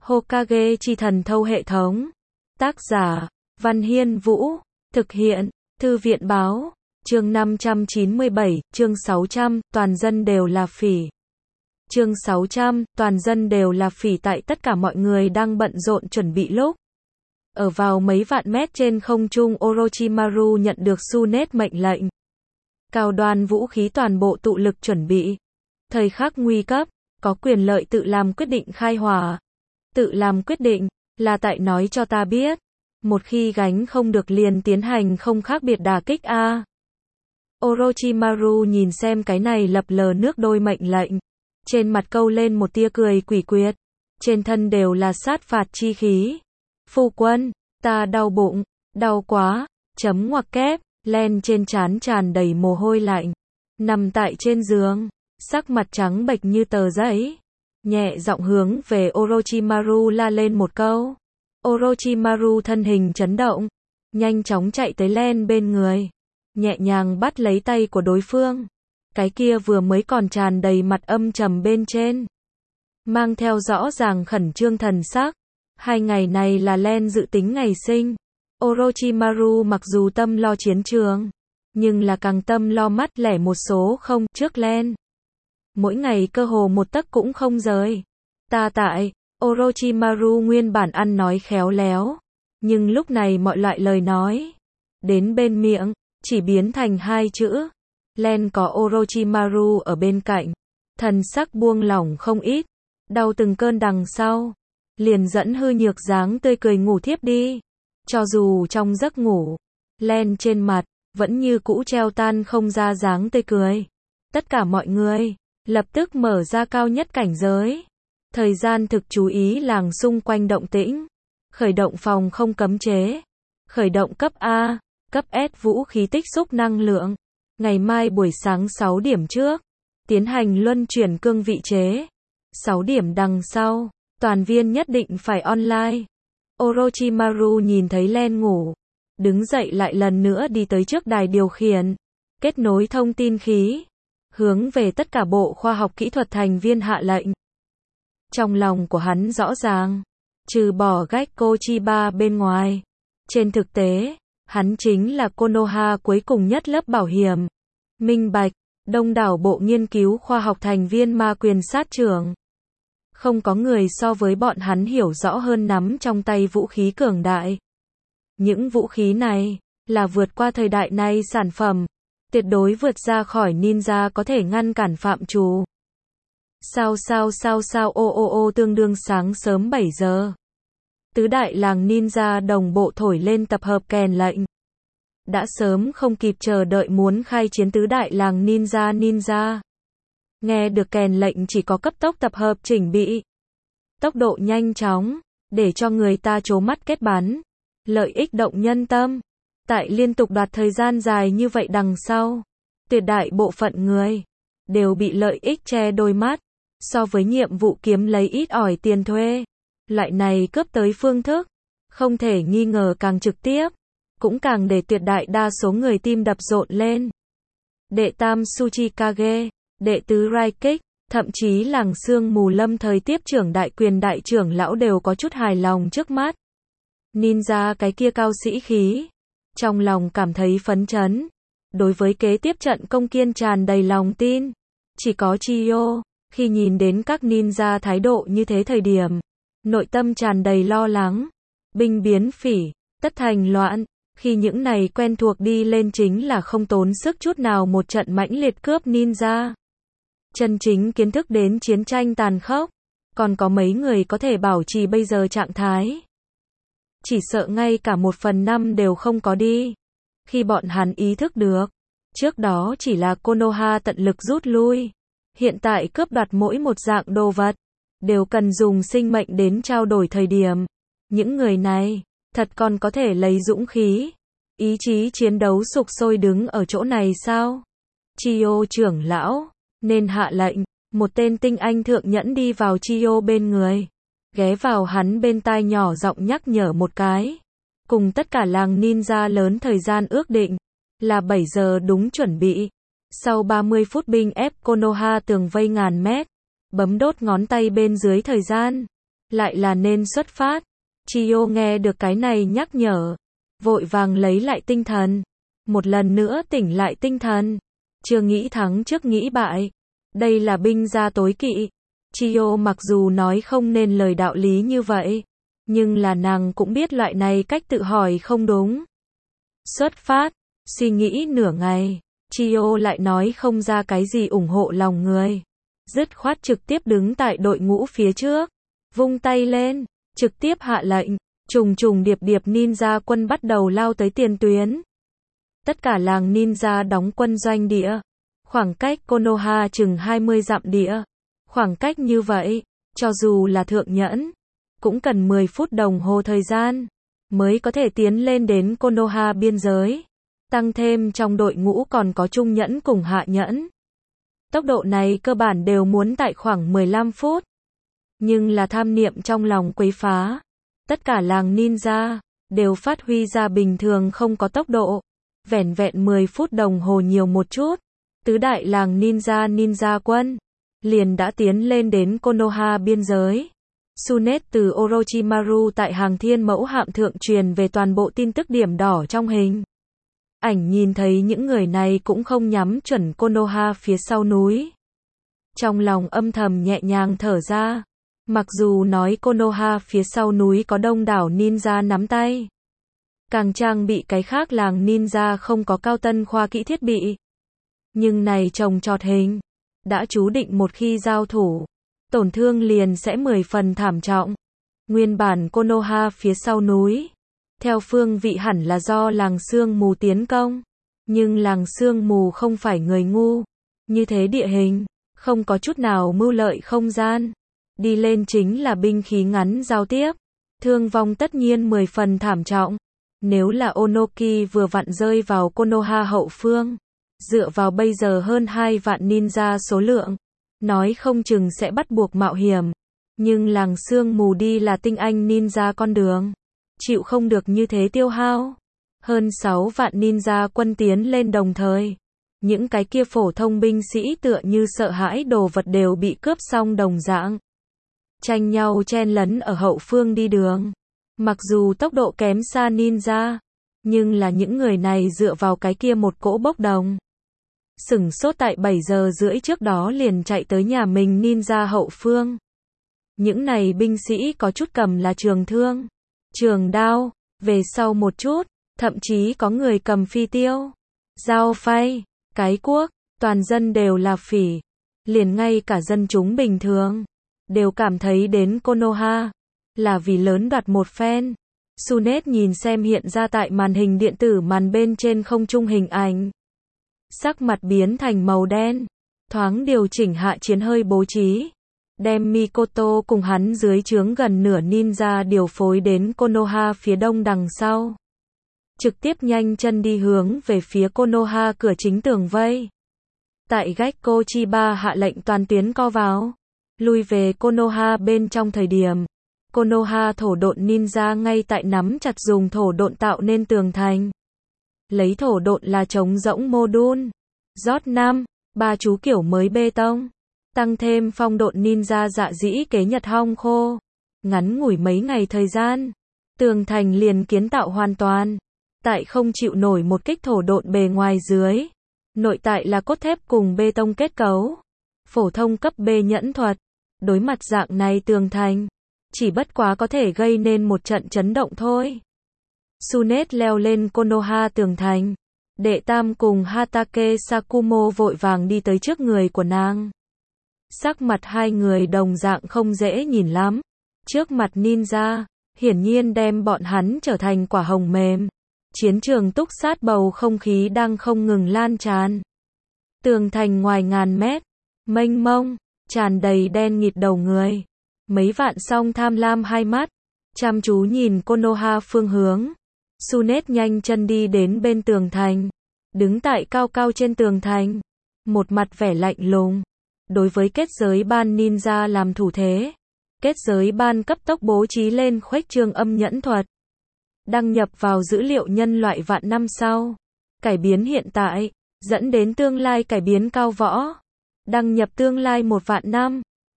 Hokage chi thần thâu hệ thống. Tác giả, Văn Hiên Vũ. Thực hiện, Thư viện Báo. Chương 597, chương 600, toàn dân đều là phỉ. Chương 600, toàn dân đều là phỉ. Tại tất cả mọi người đang bận rộn chuẩn bị lúc. Ở vào mấy vạn mét trên không trung, Orochimaru nhận được Tsunade mệnh lệnh. Cao đoan vũ khí toàn bộ tụ lực chuẩn bị. Thời khắc nguy cấp, có quyền lợi tự làm quyết định khai hỏa. Tự làm quyết định, là tại nói cho ta biết. Một khi gánh không được liền tiến hành không khác biệt đả kích a. Orochimaru nhìn xem cái này lập lờ nước đôi mệnh lệnh. Trên mặt câu lên một tia cười quỷ quyệt. Trên thân đều là sát phạt chi khí. Phu quân, ta đau bụng, đau quá, chấm ngoặc kép, len trên trán tràn đầy mồ hôi lạnh. Nằm tại trên giường, sắc mặt trắng bệch như tờ giấy. Nhẹ giọng hướng về Orochimaru la lên một câu. Orochimaru thân hình chấn động, nhanh chóng chạy tới len bên người. Nhẹ nhàng bắt lấy tay của đối phương. Cái kia vừa mới còn tràn đầy mặt âm trầm bên trên. Mang theo rõ ràng khẩn trương thần sắc. 2 ngày này là len dự tính ngày sinh. Orochimaru mặc dù tâm lo chiến trường, nhưng là càng tâm lo mắt lẻ một số không trước len. Mỗi ngày cơ hồ một tấc cũng không rời. Ta tại, Orochimaru nguyên bản ăn nói khéo léo. Nhưng lúc này mọi loại lời nói, đến bên miệng, chỉ biến thành 2 chữ. Len có Orochimaru ở bên cạnh. Thần sắc buông lỏng không ít. Đau từng cơn đằng sau. Liền dẫn hư nhược dáng tươi cười ngủ thiếp đi. Cho dù trong giấc ngủ, len trên mặt, vẫn như cũ treo tan không ra dáng tươi cười. Tất cả mọi người, lập tức mở ra cao nhất cảnh giới. Thời gian thực chú ý làng xung quanh động tĩnh. Khởi động phòng không cấm chế. Khởi động cấp A, cấp S vũ khí tích xúc năng lượng. Ngày mai buổi sáng 6 điểm trước, tiến hành luân chuyển cương vị chế. 6 điểm đằng sau, toàn viên nhất định phải online. Orochimaru nhìn thấy len ngủ, đứng dậy lại lần nữa đi tới trước đài điều khiển, kết nối thông tin khí, hướng về tất cả bộ khoa học kỹ thuật thành viên hạ lệnh. Trong lòng của hắn rõ ràng, trừ bỏ Gekko Chiba bên ngoài, trên thực tế, hắn chính là Konoha cuối cùng nhất lớp bảo hiểm. Minh bạch, đông đảo bộ nghiên cứu khoa học thành viên ma quyền sát trưởng. Không có người so với bọn hắn hiểu rõ hơn nắm trong tay vũ khí cường đại. Những vũ khí này, là vượt qua thời đại này sản phẩm, tuyệt đối vượt ra khỏi ninja có thể ngăn cản phạm trù. Sao ô tương đương sáng sớm 7 giờ. Tứ đại làng ninja đồng bộ thổi lên tập hợp kèn lệnh. Đã sớm không kịp chờ đợi muốn khai chiến tứ đại làng ninja. Nghe được kèn lệnh chỉ có cấp tốc tập hợp chỉnh bị. Tốc độ nhanh chóng, để cho người ta trố mắt kết bắn. Lợi ích động nhân tâm. Tại liên tục đoạt thời gian dài như vậy đằng sau, tuyệt đại bộ phận người đều bị lợi ích che đôi mắt. So với nhiệm vụ kiếm lấy ít ỏi tiền thuê, loại này cướp tới phương thức, không thể nghi ngờ càng trực tiếp, cũng càng để tuyệt đại đa số người tim đập rộn lên. Đệ tam Tsuchikage, đệ tứ Raikik, thậm chí làng sương mù lâm thời tiếp trưởng đại quyền đại trưởng lão đều có chút hài lòng trước mắt. Ninja cái kia cao sĩ khí, trong lòng cảm thấy phấn chấn. Đối với kế tiếp trận công kiên tràn đầy lòng tin. Chỉ có Chiyo, khi nhìn đến các ninja thái độ như thế thời điểm, nội tâm tràn đầy lo lắng. Binh biến phỉ, tất thành loạn. Khi những này quen thuộc đi lên chính là không tốn sức chút nào một trận mãnh liệt cướp ninja. Chân chính kiến thức đến chiến tranh tàn khốc, còn có mấy người có thể bảo trì bây giờ trạng thái. Chỉ sợ ngay cả 1/5 đều không có đi. Khi bọn hắn ý thức được, trước đó chỉ là Konoha tận lực rút lui. Hiện tại cướp đoạt mỗi một dạng đồ vật, đều cần dùng sinh mệnh đến trao đổi thời điểm. Những người này, thật còn có thể lấy dũng khí, ý chí chiến đấu sục sôi đứng ở chỗ này sao? Chiyo trưởng lão, nên hạ lệnh, một tên tinh anh thượng nhẫn đi vào Chiyo bên người. Ghé vào hắn bên tai nhỏ giọng nhắc nhở một cái. Cùng tất cả làng ninja lớn thời gian ước định, là 7 giờ đúng chuẩn bị. Sau 30 phút binh ép Konoha tường vây ngàn mét, bấm đốt ngón tay bên dưới thời gian. lại là nên xuất phát. Chiyo nghe được cái này nhắc nhở, vội vàng lấy lại tinh thần, một lần nữa tỉnh lại tinh thần. Chưa nghĩ thắng trước nghĩ bại, đây là binh gia tối kỵ. Chiyo mặc dù nói không nên lời đạo lý như vậy, nhưng là nàng cũng biết loại này cách tự hỏi không đúng. Xuất phát, suy nghĩ nửa ngày, Chiyo lại nói không ra cái gì ủng hộ lòng người. Dứt khoát trực tiếp đứng tại đội ngũ phía trước, vung tay lên, trực tiếp hạ lệnh, trùng trùng điệp điệp ninja quân bắt đầu lao tới tiền tuyến. Tất cả làng ninja đóng quân doanh địa, khoảng cách Konoha chừng 20 dặm địa. Khoảng cách như vậy, cho dù là thượng nhẫn, cũng cần 10 phút đồng hồ thời gian, mới có thể tiến lên đến Konoha biên giới. Tăng thêm trong đội ngũ còn có trung nhẫn cùng hạ nhẫn. Tốc độ này cơ bản đều muốn tại khoảng 15 phút. Nhưng là tham niệm trong lòng quấy phá. Tất cả làng ninja, đều phát huy ra bình thường không có tốc độ. Vẻn vẹn 10 phút đồng hồ nhiều một chút. Tứ đại làng ninja quân, liền đã tiến lên đến Konoha biên giới. Tsunet từ Orochimaru tại hàng thiên mẫu hạm thượng truyền về toàn bộ tin tức điểm đỏ trong hình. Ảnh nhìn thấy những người này cũng không nhắm chuẩn Konoha phía sau núi. Trong lòng âm thầm nhẹ nhàng thở ra. Mặc dù nói Konoha phía sau núi có đông đảo ninja nắm tay. Càng trang bị cái khác làng ninja không có cao tân khoa kỹ thiết bị. Nhưng này trồng trọt hình, đã chú định một khi giao thủ, tổn thương liền sẽ 10 phần thảm trọng. Nguyên bản Konoha phía sau núi, theo phương vị hẳn là do làng sương mù tiến công. Nhưng làng sương mù không phải người ngu. Như thế địa hình, không có chút nào mưu lợi không gian. Đi lên chính là binh khí ngắn giao tiếp. Thương vong tất nhiên 10 phần thảm trọng. Nếu là Onoki vừa vặn rơi vào Konoha hậu phương, dựa vào bây giờ hơn 2 vạn ninja số lượng, nói không chừng sẽ bắt buộc mạo hiểm. Nhưng làng sương mù đi là tinh anh ninja con đường, chịu không được như thế tiêu hao. Hơn 6 vạn ninja quân tiến lên đồng thời. Những cái kia phổ thông binh sĩ tựa như sợ hãi đồ vật đều bị cướp xong đồng dạng. Tranh nhau chen lấn ở hậu phương đi đường. Mặc dù tốc độ kém xa ninja, nhưng là những người này dựa vào cái kia một cỗ bốc đồng. Sửng sốt tại 7 giờ rưỡi trước đó liền chạy tới nhà mình ninja hậu phương. Những này binh sĩ có chút cầm là trường thương, trường đao, về sau một chút, thậm chí có người cầm phi tiêu, dao phay, cái cuốc, toàn dân đều là phỉ. Liền ngay cả dân chúng bình thường, đều cảm thấy đến Konoha, là vì lớn đoạt một phen. Tsunet nhìn xem hiện ra tại màn hình điện tử màn bên trên không trung hình ảnh. Sắc mặt biến thành màu đen, thoáng điều chỉnh hạ chiến hơi bố trí. Đem Mikoto cùng hắn dưới trướng gần nửa ninja điều phối đến Konoha phía đông đằng sau. Trực tiếp nhanh chân đi hướng về phía Konoha cửa chính tường vây. Tại Gekko Chiba hạ lệnh toàn tuyến co vào, lui về Konoha bên trong thời điểm. Konoha thổ độn ninja ngay tại nắm chặt dùng thổ độn tạo nên tường thành. Lấy thổ độn là trống rỗng module. Rót 5, 3 chú kiểu mới bê tông. Tăng thêm phong độn ninja dạ dĩ kế nhật hong khô. Ngắn ngủi mấy ngày thời gian, tường thành liền kiến tạo hoàn toàn. Tại không chịu nổi một kích thổ độn bề ngoài dưới. Nội tại là cốt thép cùng bê tông kết cấu. Phổ thông cấp B nhẫn thuật. Đối mặt dạng này tường thành, chỉ bất quá có thể gây nên một trận chấn động thôi. Tsunet leo lên Konoha tường thành. Đệ tam cùng Hatake Sakumo vội vàng đi tới trước người của nàng. Sắc mặt hai người đồng dạng không dễ nhìn lắm. Trước mặt ninja, hiển nhiên đem bọn hắn trở thành quả hồng mềm. Chiến trường túc sát bầu không khí đang không ngừng lan tràn. Tường thành ngoài ngàn mét, mênh mông, tràn đầy đen nghịt đầu người. Mấy vạn song tham lam hai mắt, chăm chú nhìn Konoha phương hướng. Tsunet nhanh chân đi đến bên tường thành, đứng tại cao cao trên tường thành, một mặt vẻ lạnh lùng. Đối với kết giới ban ninja làm thủ thế. Kết giới ban cấp tốc bố trí lên khuếch trương âm nhẫn thuật. Đăng nhập vào dữ liệu nhân loại vạn năm sau. Cải biến hiện tại, dẫn đến tương lai cải biến cao võ. Đăng nhập tương lai 1 vạn năm.